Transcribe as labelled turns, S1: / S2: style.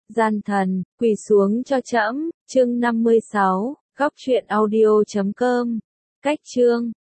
S1: Gian thần, quỳ xuống cho trẫm, chương 56, góc truyện audio.com. Cách chương